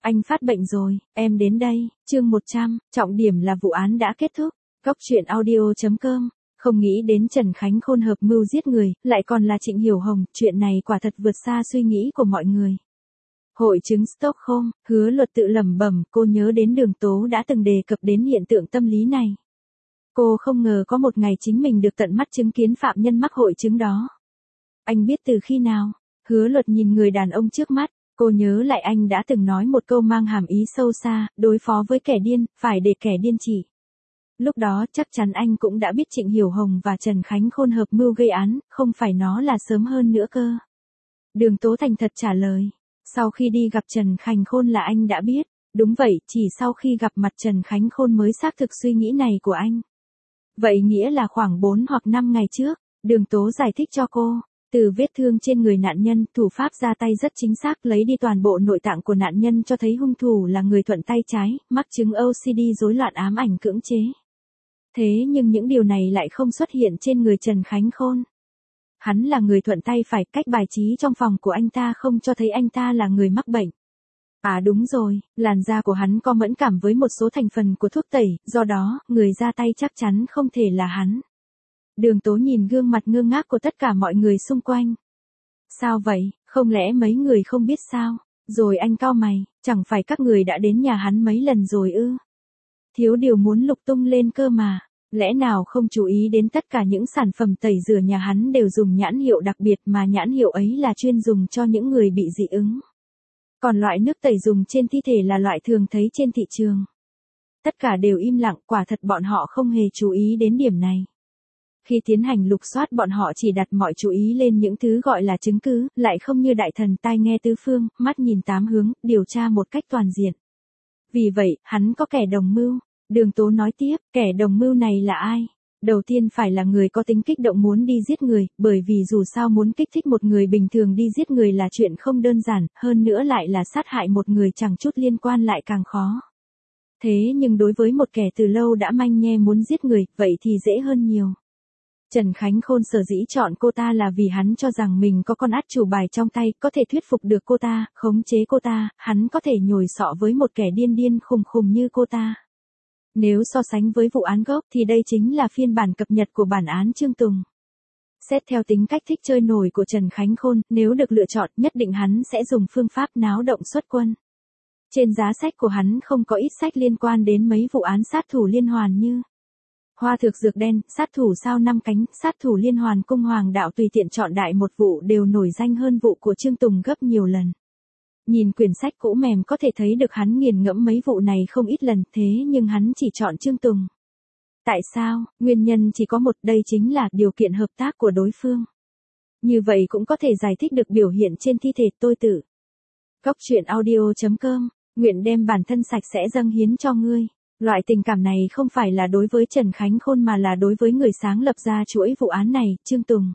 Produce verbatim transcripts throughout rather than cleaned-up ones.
Anh phát bệnh rồi, em đến đây. Chương một trăm, trọng điểm là vụ án đã kết thúc. Góc truyện audio chấm com. Không nghĩ đến Trần Khánh Khôn hợp mưu giết người, lại còn là Trịnh Hiểu Hồng, chuyện này quả thật vượt xa suy nghĩ của mọi người. Hội chứng Stockholm, Hứa Luật tự lẩm bẩm, cô nhớ đến Đường Tố đã từng đề cập đến hiện tượng tâm lý này. Cô không ngờ có một ngày chính mình được tận mắt chứng kiến phạm nhân mắc hội chứng đó. Anh biết từ khi nào? Hứa Luật nhìn người đàn ông trước mắt, cô nhớ lại anh đã từng nói một câu mang hàm ý sâu xa, đối phó với kẻ điên, phải để kẻ điên chỉ. Lúc đó chắc chắn anh cũng đã biết Trịnh Hiểu Hồng và Trần Khánh Khôn hợp mưu gây án, không phải nó là sớm hơn nữa cơ. Đường Tố thành thật trả lời, sau khi đi gặp Trần Khánh Khôn là anh đã biết, đúng vậy, chỉ sau khi gặp mặt Trần Khánh Khôn mới xác thực suy nghĩ này của anh. Vậy nghĩa là khoảng bốn hoặc năm ngày trước, Đường Tố giải thích cho cô. Từ vết thương trên người nạn nhân, thủ pháp ra tay rất chính xác, lấy đi toàn bộ nội tạng của nạn nhân cho thấy hung thủ là người thuận tay trái, mắc chứng ô xê đê rối loạn ám ảnh cưỡng chế. Thế nhưng những điều này lại không xuất hiện trên người Trần Khánh Khôn. Hắn là người thuận tay phải, cách bài trí trong phòng của anh ta không cho thấy anh ta là người mắc bệnh. À đúng rồi, làn da của hắn có mẫn cảm với một số thành phần của thuốc tẩy, do đó, người ra tay chắc chắn không thể là hắn. Đường Tố nhìn gương mặt ngơ ngác của tất cả mọi người xung quanh. Sao vậy, không lẽ mấy người không biết sao? Rồi anh cau mày, chẳng phải các người đã đến nhà hắn mấy lần rồi ư? Thiếu điều muốn lục tung lên cơ mà, lẽ nào không chú ý đến tất cả những sản phẩm tẩy rửa nhà hắn đều dùng nhãn hiệu đặc biệt mà nhãn hiệu ấy là chuyên dùng cho những người bị dị ứng. Còn loại nước tẩy dùng trên thi thể là loại thường thấy trên thị trường. Tất cả đều im lặng, quả thật bọn họ không hề chú ý đến điểm này. Khi tiến hành lục soát bọn họ chỉ đặt mọi chú ý lên những thứ gọi là chứng cứ, lại không như đại thần tai nghe tứ phương, mắt nhìn tám hướng, điều tra một cách toàn diện. Vì vậy, hắn có kẻ đồng mưu. Đường Tố nói tiếp, kẻ đồng mưu này là ai? Đầu tiên phải là người có tính kích động muốn đi giết người, bởi vì dù sao muốn kích thích một người bình thường đi giết người là chuyện không đơn giản, hơn nữa lại là sát hại một người chẳng chút liên quan lại càng khó. Thế nhưng đối với một kẻ từ lâu đã manh nhe muốn giết người, vậy thì dễ hơn nhiều. Trần Khánh Khôn sở dĩ chọn cô ta là vì hắn cho rằng mình có con át chủ bài trong tay, có thể thuyết phục được cô ta, khống chế cô ta, hắn có thể nhồi sọ với một kẻ điên điên khùng khùng như cô ta. Nếu so sánh với vụ án gốc thì đây chính là phiên bản cập nhật của bản án Trương Tùng. Xét theo tính cách thích chơi nổi của Trần Khánh Khôn, nếu được lựa chọn nhất định hắn sẽ dùng phương pháp náo động xuất quân. Trên giá sách của hắn không có ít sách liên quan đến mấy vụ án sát thủ liên hoàn như Hoa Thược Dược Đen, sát thủ sao năm cánh, sát thủ liên hoàn cung hoàng đạo, tùy tiện chọn đại một vụ đều nổi danh hơn vụ của Trương Tùng gấp nhiều lần. Nhìn quyển sách cũ mềm có thể thấy được hắn nghiền ngẫm mấy vụ này không ít lần, thế nhưng hắn chỉ chọn Trương Tùng. Tại sao? Nguyên nhân chỉ có một, đây chính là điều kiện hợp tác của đối phương. Như vậy cũng có thể giải thích được biểu hiện trên thi thể tôi tử. Góc truyện audio chấm com, nguyện đem bản thân sạch sẽ dâng hiến cho ngươi. Loại tình cảm này không phải là đối với Trần Khánh Khôn mà là đối với người sáng lập ra chuỗi vụ án này, Trương Tùng.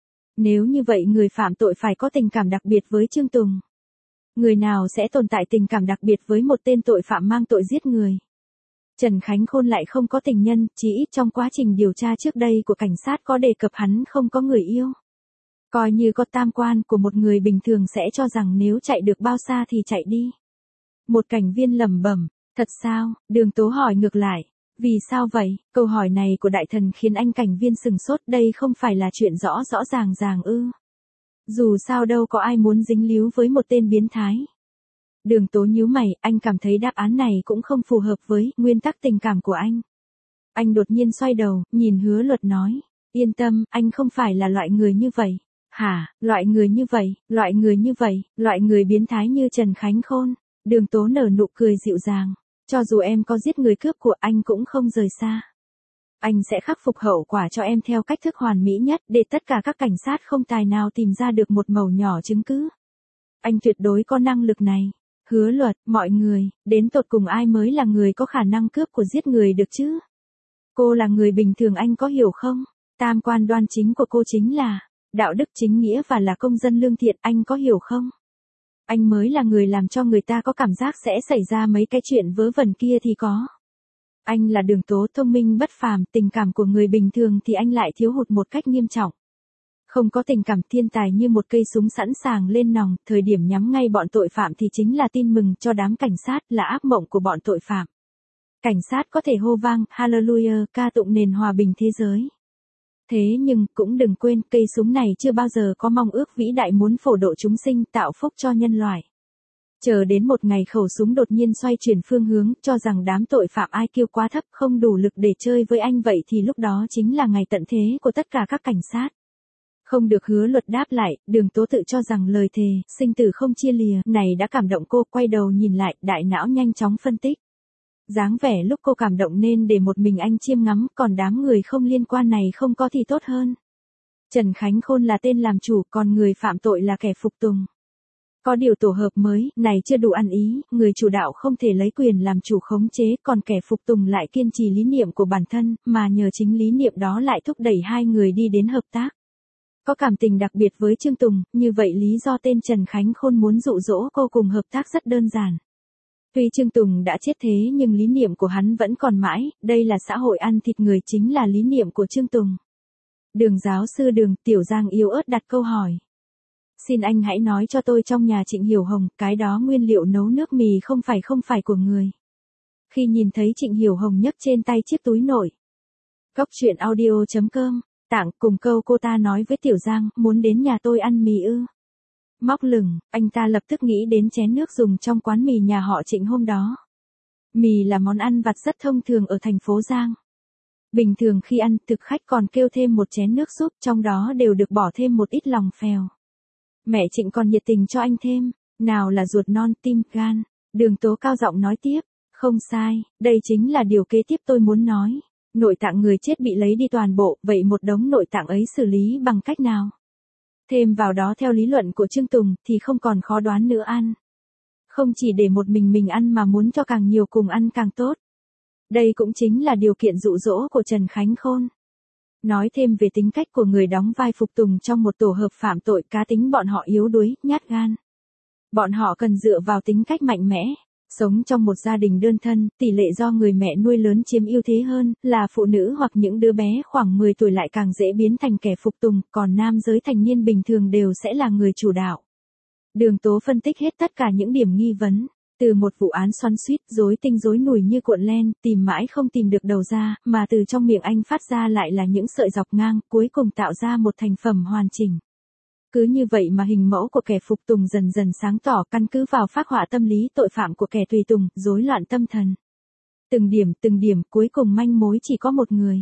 Nếu như vậy người phạm tội phải có tình cảm đặc biệt với Trương Tùng. Người nào sẽ tồn tại tình cảm đặc biệt với một tên tội phạm mang tội giết người? Trần Khánh Khôn lại không có tình nhân, chỉ ít trong quá trình điều tra trước đây của cảnh sát có đề cập hắn không có người yêu. Coi như có tam quan của một người bình thường sẽ cho rằng nếu chạy được bao xa thì chạy đi. Một cảnh viên lẩm bẩm. Thật sao? Đường Tố hỏi ngược lại. Vì sao vậy? Câu hỏi này của đại thần khiến anh cảnh viên sừng sốt, đây không phải là chuyện rõ rõ ràng ràng ư? Dù sao đâu có ai muốn dính líu với một tên biến thái. Đường Tố nhíu mày, anh cảm thấy đáp án này cũng không phù hợp với nguyên tắc tình cảm của anh. Anh đột nhiên xoay đầu, nhìn Hứa Luật nói. Yên tâm, anh không phải là loại người như vậy. Hả, loại người như vậy, loại người như vậy, loại người biến thái như Trần Khánh Khôn. Đường Tố nở nụ cười dịu dàng. Cho dù em có giết người cướp của anh cũng không rời xa. Anh sẽ khắc phục hậu quả cho em theo cách thức hoàn mỹ nhất để tất cả các cảnh sát không tài nào tìm ra được một mẩu nhỏ chứng cứ. Anh tuyệt đối có năng lực này. Hứa Luật, mọi người, đến tột cùng ai mới là người có khả năng cướp của giết người được chứ? Cô là người bình thường anh có hiểu không? Tam quan đoan chính của cô chính là đạo đức chính nghĩa và là công dân lương thiện, anh có hiểu không? Anh mới là người làm cho người ta có cảm giác sẽ xảy ra mấy cái chuyện vớ vẩn kia thì có. Anh là Đường Tố thông minh bất phàm, tình cảm của người bình thường thì anh lại thiếu hụt một cách nghiêm trọng. Không có tình cảm, thiên tài như một cây súng sẵn sàng lên nòng, thời điểm nhắm ngay bọn tội phạm thì chính là tin mừng cho đám cảnh sát, là ác mộng của bọn tội phạm. Cảnh sát có thể hô vang, Hallelujah, ca tụng nền hòa bình thế giới. Thế nhưng, cũng đừng quên, cây súng này chưa bao giờ có mong ước vĩ đại muốn phổ độ chúng sinh, tạo phúc cho nhân loại. Chờ đến một ngày khẩu súng đột nhiên xoay chuyển phương hướng, cho rằng đám tội phạm i kiu quá thấp, không đủ lực để chơi với anh, vậy thì lúc đó chính là ngày tận thế của tất cả các cảnh sát. Không được Hứa Luật đáp lại, Đường Tố tự cho rằng lời thề, sinh tử không chia lìa, này đã cảm động cô, quay đầu nhìn lại, đại não nhanh chóng phân tích. Dáng vẻ lúc cô cảm động nên để một mình anh chiêm ngắm, còn đám người không liên quan này không có thì tốt hơn. Trần Khánh Khôn là tên làm chủ, còn người phạm tội là kẻ phục tùng. Có điều tổ hợp mới, này chưa đủ ăn ý, người chủ đạo không thể lấy quyền làm chủ khống chế, còn kẻ phục tùng lại kiên trì lý niệm của bản thân, mà nhờ chính lý niệm đó lại thúc đẩy hai người đi đến hợp tác. Có cảm tình đặc biệt với Trương Tùng, như vậy lý do tên Trần Khánh Khôn muốn dụ dỗ cô cùng hợp tác rất đơn giản. Tuy Trương Tùng đã chết thế nhưng lý niệm của hắn vẫn còn mãi, đây là xã hội ăn thịt người chính là lý niệm của Trương Tùng. Đường giáo sư Đường, Tiểu Giang yếu ớt đặt câu hỏi. Xin anh hãy nói cho tôi trong nhà Trịnh Hiểu Hồng, cái đó nguyên liệu nấu nước mì không phải không phải của người. Khi nhìn thấy Trịnh Hiểu Hồng nhấc trên tay chiếc túi nổi. Cốc truyện audio chấm com, tặng cùng câu cô ta nói với Tiểu Giang, muốn đến nhà tôi ăn mì ư. Móc lửng, anh ta lập tức nghĩ đến chén nước dùng trong quán mì nhà họ Trịnh hôm đó. Mì là món ăn vặt rất thông thường ở thành phố Giang. Bình thường khi ăn, thực khách còn kêu thêm một chén nước súp, trong đó đều được bỏ thêm một ít lòng phèo. Mẹ Trịnh còn nhiệt tình cho anh thêm, nào là ruột non, tim, gan. Đường Tố cao giọng nói tiếp, không sai, đây chính là điều kế tiếp tôi muốn nói. Nội tạng người chết bị lấy đi toàn bộ, vậy một đống nội tạng ấy xử lý bằng cách nào? Thêm vào đó theo lý luận của Trương Tùng, thì không còn khó đoán nữa ăn. Không chỉ để một mình mình ăn mà muốn cho càng nhiều cùng ăn càng tốt. Đây cũng chính là điều kiện dụ dỗ của Trần Khánh Khôn. Nói thêm về tính cách của người đóng vai phục tùng trong một tổ hợp phạm tội, cá tính bọn họ yếu đuối, nhát gan. Bọn họ cần dựa vào tính cách mạnh mẽ. Sống trong một gia đình đơn thân, tỷ lệ do người mẹ nuôi lớn chiếm ưu thế hơn, là phụ nữ hoặc những đứa bé khoảng mười tuổi lại càng dễ biến thành kẻ phục tùng, còn nam giới thành niên bình thường đều sẽ là người chủ đạo. Đường Tố phân tích hết tất cả những điểm nghi vấn. Từ một vụ án xoắn xuýt, rối tinh rối nùi như cuộn len, tìm mãi không tìm được đầu ra, mà từ trong miệng anh phát ra lại là những sợi dọc ngang, cuối cùng tạo ra một thành phẩm hoàn chỉnh. Cứ như vậy mà hình mẫu của kẻ phục tùng dần dần sáng tỏ, căn cứ vào phác họa tâm lý tội phạm của kẻ tùy tùng, rối loạn tâm thần. Từng điểm từng điểm, cuối cùng manh mối chỉ có một người.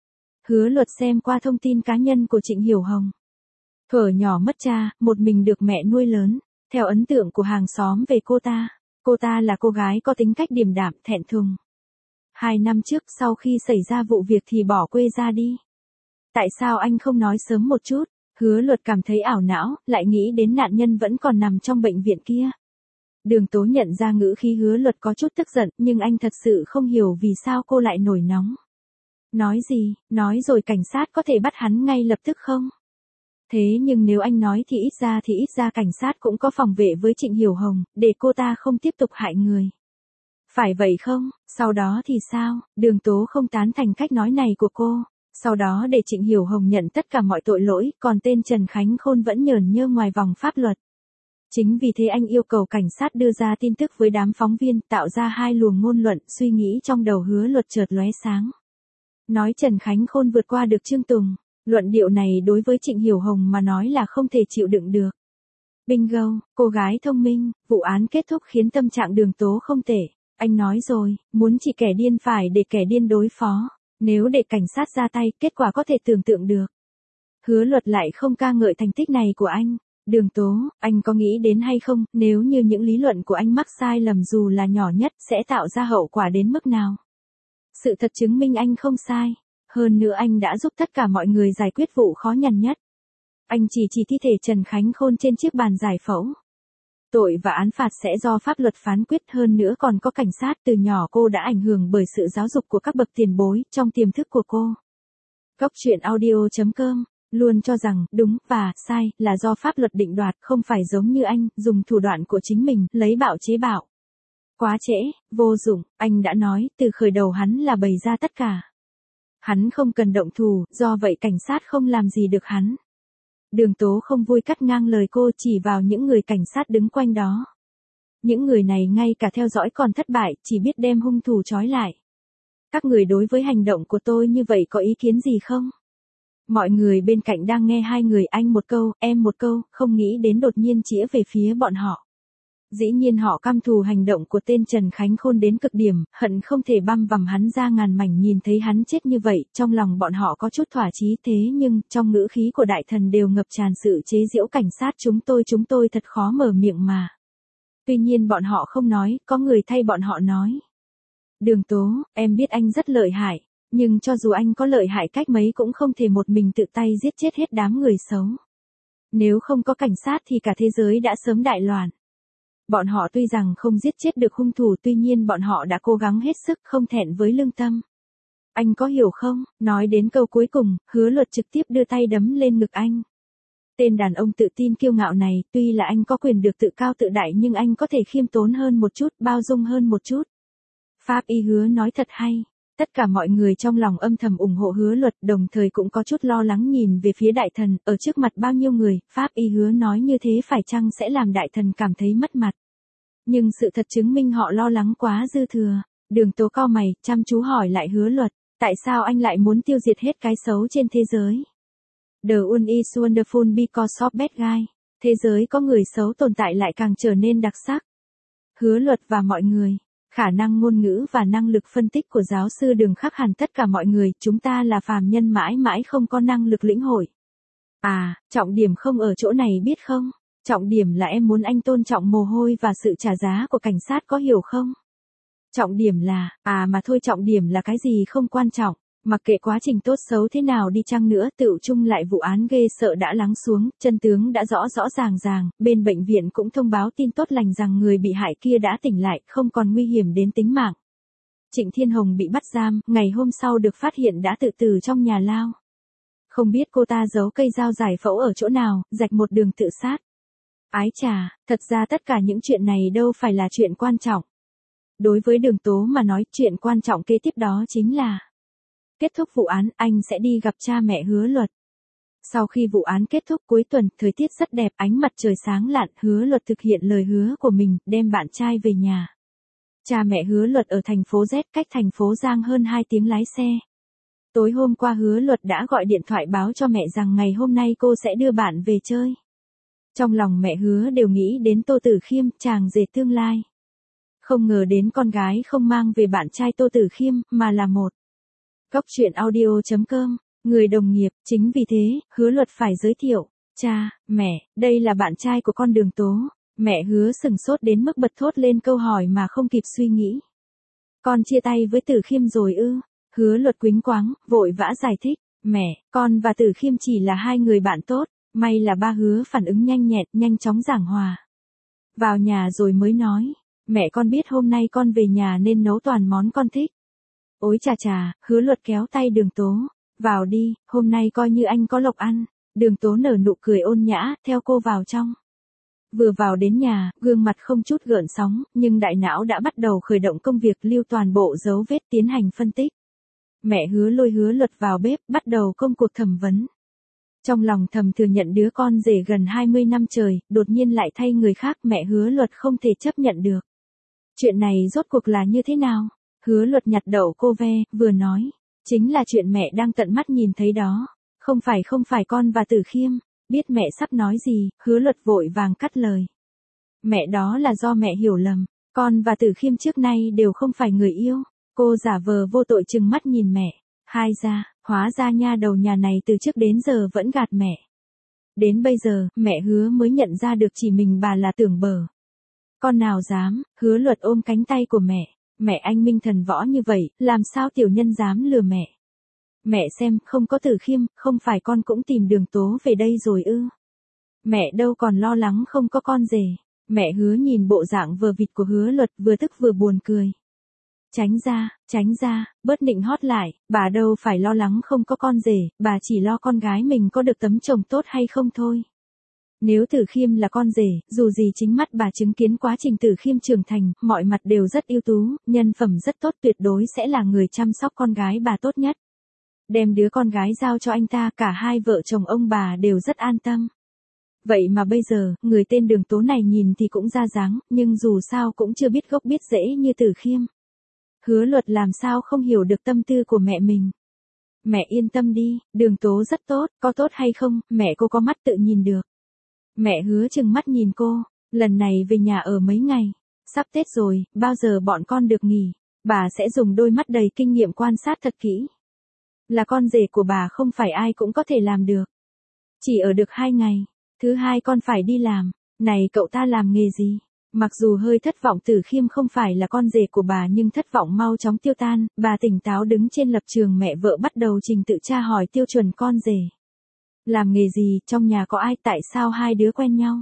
Hứa Luật xem qua thông tin cá nhân của Trịnh Hiểu Hồng. Thuở nhỏ mất cha, một mình được mẹ nuôi lớn. Theo ấn tượng của hàng xóm về cô ta, cô ta là cô gái có tính cách điềm đạm, thẹn thùng. Hai năm trước sau khi xảy ra vụ việc thì bỏ quê ra đi. Tại sao anh không nói sớm một chút? Hứa Luật cảm thấy ảo não, lại nghĩ đến nạn nhân vẫn còn nằm trong bệnh viện kia. Đường Tố nhận ra ngữ khí Hứa Luật có chút tức giận, nhưng anh thật sự không hiểu vì sao cô lại nổi nóng. Nói gì, nói rồi cảnh sát có thể bắt hắn ngay lập tức không? Thế nhưng nếu anh nói thì ít ra thì ít ra cảnh sát cũng có phòng vệ với Trịnh Hiểu Hồng, để cô ta không tiếp tục hại người. Phải vậy không? Sau đó thì sao? Đường Tố không tán thành cách nói này của cô. Sau đó để Trịnh Hiểu Hồng nhận tất cả mọi tội lỗi, còn tên Trần Khánh Khôn vẫn nhởn nhơ ngoài vòng pháp luật. Chính vì thế anh yêu cầu cảnh sát đưa ra tin tức với đám phóng viên, tạo ra hai luồng ngôn luận, suy nghĩ trong đầu Hứa Luật chợt lóe sáng. Nói Trần Khánh Khôn vượt qua được Trương Tùng, luận điệu này đối với Trịnh Hiểu Hồng mà nói là không thể chịu đựng được. Bingo, cô gái thông minh, vụ án kết thúc khiến tâm trạng Đường Tố không tệ. Anh nói rồi, muốn chỉ kẻ điên phải để kẻ điên đối phó. Nếu để cảnh sát ra tay, kết quả có thể tưởng tượng được. Hứa Luật lại không ca ngợi thành tích này của anh. Đường Tố, anh có nghĩ đến hay không, nếu như những lý luận của anh mắc sai lầm dù là nhỏ nhất, sẽ tạo ra hậu quả đến mức nào? Sự thật chứng minh anh không sai. Hơn nữa anh đã giúp tất cả mọi người giải quyết vụ khó nhằn nhất. Anh chỉ chỉ thi thể Trần Khánh Khôn trên chiếc bàn giải phẫu. Tội và án phạt sẽ do pháp luật phán quyết, hơn nữa còn có cảnh sát. Từ nhỏ cô đã ảnh hưởng bởi sự giáo dục của các bậc tiền bối trong tiềm thức của cô. Cốc truyện audio chấm com luôn cho rằng đúng và sai là do pháp luật định đoạt, không phải giống như anh, dùng thủ đoạn của chính mình, lấy bạo chế bạo. Quá trễ, vô dụng, anh đã nói, từ khởi đầu hắn là bày ra tất cả. Hắn không cần động thủ, do vậy cảnh sát không làm gì được hắn. Đường Tố không vui cắt ngang lời cô, chỉ vào những người cảnh sát đứng quanh đó. Những người này ngay cả theo dõi còn thất bại, chỉ biết đem hung thủ trói lại. Các người đối với hành động của tôi như vậy có ý kiến gì không? Mọi người bên cạnh đang nghe hai người anh một câu, em một câu, không nghĩ đến đột nhiên chĩa về phía bọn họ. Dĩ nhiên họ căm thù hành động của tên Trần Khánh Khôn đến cực điểm, hận không thể băm vằm hắn ra ngàn mảnh. Nhìn thấy hắn chết như vậy, trong lòng bọn họ có chút thỏa chí, thế nhưng, trong ngữ khí của đại thần đều ngập tràn sự chế giễu cảnh sát. Chúng tôi chúng tôi thật khó mở miệng mà. Tuy nhiên bọn họ không nói, có người thay bọn họ nói. Đường Tố, em biết anh rất lợi hại, nhưng cho dù anh có lợi hại cách mấy cũng không thể một mình tự tay giết chết hết đám người xấu. Nếu không có cảnh sát thì cả thế giới đã sớm đại loạn. Bọn họ tuy rằng không giết chết được hung thủ, tuy nhiên bọn họ đã cố gắng hết sức, không thẹn với lương tâm. Anh có hiểu không? Nói đến câu cuối cùng, Hứa Luật trực tiếp đưa tay đấm lên ngực anh. Tên đàn ông tự tin kiêu ngạo này, tuy là anh có quyền được tự cao tự đại nhưng anh có thể khiêm tốn hơn một chút, bao dung hơn một chút. Pháp y Hứa nói thật hay. Tất cả mọi người trong lòng âm thầm ủng hộ Hứa Luật, đồng thời cũng có chút lo lắng nhìn về phía đại thần, ở trước mặt bao nhiêu người, Pháp y Hứa nói như thế phải chăng sẽ làm đại thần cảm thấy mất mặt. Nhưng sự thật chứng minh họ lo lắng quá dư thừa. Đường Tố cau mày, chăm chú hỏi lại Hứa Luật, tại sao anh lại muốn tiêu diệt hết cái xấu trên thế giới? The world is wonderful because of bad guy. Thế giới có người xấu tồn tại lại càng trở nên đặc sắc. Hứa Luật và mọi người. Khả năng ngôn ngữ và năng lực phân tích của giáo sư Đường khác hẳn tất cả mọi người, chúng ta là phàm nhân mãi mãi không có năng lực lĩnh hội. À, trọng điểm không ở chỗ này biết không? Trọng điểm là em muốn anh tôn trọng mồ hôi và sự trả giá của cảnh sát, có hiểu không? Trọng điểm là, à mà thôi, trọng điểm là cái gì không quan trọng. Mặc kệ quá trình tốt xấu thế nào đi chăng nữa, tựu chung lại vụ án ghê sợ đã lắng xuống, chân tướng đã rõ rõ ràng ràng, bên bệnh viện cũng thông báo tin tốt lành rằng người bị hại kia đã tỉnh lại, không còn nguy hiểm đến tính mạng. Trịnh Thiên Hồng bị bắt giam, ngày hôm sau được phát hiện đã tự tử trong nhà lao. Không biết cô ta giấu cây dao giải phẫu ở chỗ nào, rạch một đường tự sát. Ái chà, thật ra tất cả những chuyện này đâu phải là chuyện quan trọng. Đối với Đường Tố mà nói, chuyện quan trọng kế tiếp đó chính là kết thúc vụ án, anh sẽ đi gặp cha mẹ Hứa Luật. Sau khi vụ án kết thúc cuối tuần, thời tiết rất đẹp, ánh mặt trời sáng lạn, Hứa Luật thực hiện lời hứa của mình, đem bạn trai về nhà. Cha mẹ Hứa Luật ở thành phố Z, cách thành phố Giang hơn hai tiếng lái xe. Tối hôm qua Hứa Luật đã gọi điện thoại báo cho mẹ rằng ngày hôm nay cô sẽ đưa bạn về chơi. Trong lòng mẹ Hứa đều nghĩ đến Tô Tử Khiêm, chàng rể tương lai. Không ngờ đến con gái không mang về bạn trai Tô Tử Khiêm, mà là một Cốc truyện audio chấm com, người đồng nghiệp. Chính vì thế, Hứa Luật phải giới thiệu. Cha, mẹ, đây là bạn trai của con Đường Tố. Mẹ Hứa sừng sốt đến mức bật thốt lên câu hỏi mà không kịp suy nghĩ. Con chia tay với Tử Khiêm rồi ư? Hứa Luật quýnh quáng, vội vã giải thích. Mẹ, con và Tử Khiêm chỉ là hai người bạn tốt. May là ba Hứa phản ứng nhanh nhẹn, nhanh chóng giảng hòa. Vào nhà rồi mới nói. Mẹ con biết hôm nay con về nhà nên nấu toàn món con thích. Ôi chà chà, Hứa Luật kéo tay Đường Tố. Vào đi, hôm nay coi như anh có lộc ăn. Đường Tố nở nụ cười ôn nhã, theo cô vào trong. Vừa vào đến nhà, gương mặt không chút gợn sóng, nhưng đại não đã bắt đầu khởi động công việc lưu toàn bộ dấu vết tiến hành phân tích. Mẹ Hứa lôi Hứa Luật vào bếp, bắt đầu công cuộc thẩm vấn. Trong lòng thầm thừa nhận đứa con rể gần hai mươi năm trời, đột nhiên lại thay người khác, mẹ Hứa Luật không thể chấp nhận được. Chuyện này rốt cuộc là như thế nào? Hứa Luật nhặt đậu cô ve, vừa nói. Chính là chuyện mẹ đang tận mắt nhìn thấy đó. Không phải không phải con và Tử Khiêm. Biết mẹ sắp nói gì, Hứa Luật vội vàng cắt lời. Mẹ, đó là do mẹ hiểu lầm. Con và Tử Khiêm trước nay đều không phải người yêu. Cô giả vờ vô tội trừng mắt nhìn mẹ. Hai ra, hóa ra nha đầu nhà này từ trước đến giờ vẫn gạt mẹ. Đến bây giờ, mẹ Hứa mới nhận ra được chỉ mình bà là tưởng bờ. Con nào dám? Hứa Luật ôm cánh tay của mẹ. Mẹ, anh minh thần võ như vậy, làm sao tiểu nhân dám lừa mẹ? Mẹ xem, không có Tử Khiêm, không phải con cũng tìm Đường Tố về đây rồi ư? Mẹ đâu còn lo lắng không có con rể. Mẹ Hứa nhìn bộ dạng vờ vịt của Hứa Luật, vừa tức vừa buồn cười. Tránh ra, tránh ra, bớt nịnh hót lại, bà đâu phải lo lắng không có con rể, bà chỉ lo con gái mình có được tấm chồng tốt hay không thôi. Nếu Tử Khiêm là con rể, dù gì chính mắt bà chứng kiến quá trình Tử Khiêm trưởng thành, mọi mặt đều rất ưu tú, nhân phẩm rất tốt, tuyệt đối sẽ là người chăm sóc con gái bà tốt nhất. đem đứa con gái giao cho anh ta, cả hai vợ chồng ông bà đều rất an tâm. Vậy mà bây giờ, người tên Đường Tố này nhìn thì cũng ra dáng, nhưng dù sao cũng chưa biết gốc biết rễ như Từ Khiêm. Hứa Luật làm sao không hiểu được tâm tư của mẹ mình. Mẹ yên tâm đi, Đường Tố rất tốt, có tốt hay không, mẹ cô có mắt tự nhìn được. Mẹ Hứa trừng mắt nhìn cô, lần này về nhà ở mấy ngày. Sắp Tết rồi, bao giờ bọn con được nghỉ, bà sẽ dùng đôi mắt đầy kinh nghiệm quan sát thật kỹ. Là con rể của bà không phải ai cũng có thể làm được. Chỉ ở được hai ngày, thứ hai con phải đi làm, này cậu ta làm nghề gì? Mặc dù hơi thất vọng Từ Khiêm không phải là con rể của bà nhưng thất vọng mau chóng tiêu tan, bà tỉnh táo đứng trên lập trường mẹ vợ bắt đầu trình tự tra hỏi tiêu chuẩn con rể. Làm nghề gì, trong nhà có ai, tại sao hai đứa quen nhau?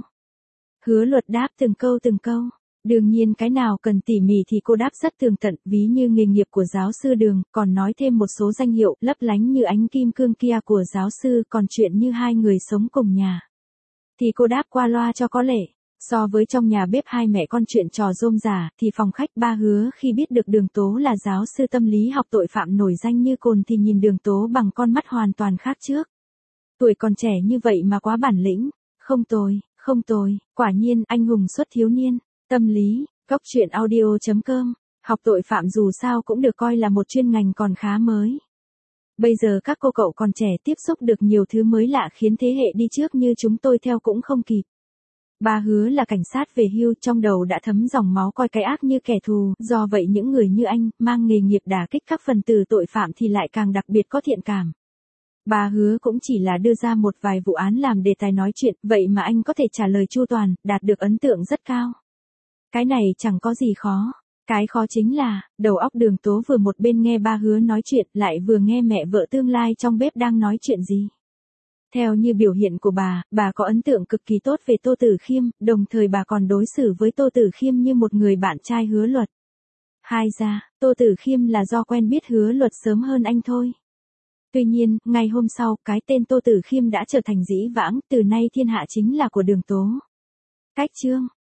Hứa Luật đáp từng câu từng câu. Đương nhiên cái nào cần tỉ mỉ thì cô đáp rất tường tận, ví như nghề nghiệp của giáo sư Đường, còn nói thêm một số danh hiệu lấp lánh như ánh kim cương kia của giáo sư, còn chuyện như hai người sống cùng nhà. Thì cô đáp qua loa cho có lệ. So với trong nhà bếp hai mẹ con chuyện trò rôm rả, thì phòng khách ba Hứa khi biết được Đường Tố là giáo sư tâm lý học tội phạm nổi danh như cồn thì nhìn Đường Tố bằng con mắt hoàn toàn khác trước. Tuổi còn trẻ như vậy mà quá bản lĩnh, không tồi, không tồi, quả nhiên anh hùng xuất thiếu niên. Tâm lý, Cốc Truyện Audio chấm com, học tội phạm dù sao cũng được coi là một chuyên ngành còn khá mới. Bây giờ các cô cậu còn trẻ tiếp xúc được nhiều thứ mới lạ khiến thế hệ đi trước như chúng tôi theo cũng không kịp. Ba Hứa là cảnh sát về hưu, trong đầu đã thấm dòng máu coi cái ác như kẻ thù, do vậy những người như anh, mang nghề nghiệp đả kích các phần tử tội phạm thì lại càng đặc biệt có thiện cảm. Ba Hứa cũng chỉ là đưa ra một vài vụ án làm đề tài nói chuyện, vậy mà anh có thể trả lời chu toàn, đạt được ấn tượng rất cao. Cái này chẳng có gì khó. Cái khó chính là, đầu óc Đường Tố vừa một bên nghe ba Hứa nói chuyện, lại vừa nghe mẹ vợ tương lai trong bếp đang nói chuyện gì. Theo như biểu hiện của bà, bà có ấn tượng cực kỳ tốt về Tô Tử Khiêm, đồng thời bà còn đối xử với Tô Tử Khiêm như một người bạn trai Hứa Luật. Hai ra, Tô Tử Khiêm là do quen biết Hứa Luật sớm hơn anh thôi. Tuy nhiên, ngày hôm sau, cái tên Tô Tử Khiêm đã trở thành dĩ vãng, từ nay thiên hạ chính là của Đường Tố. Cách chương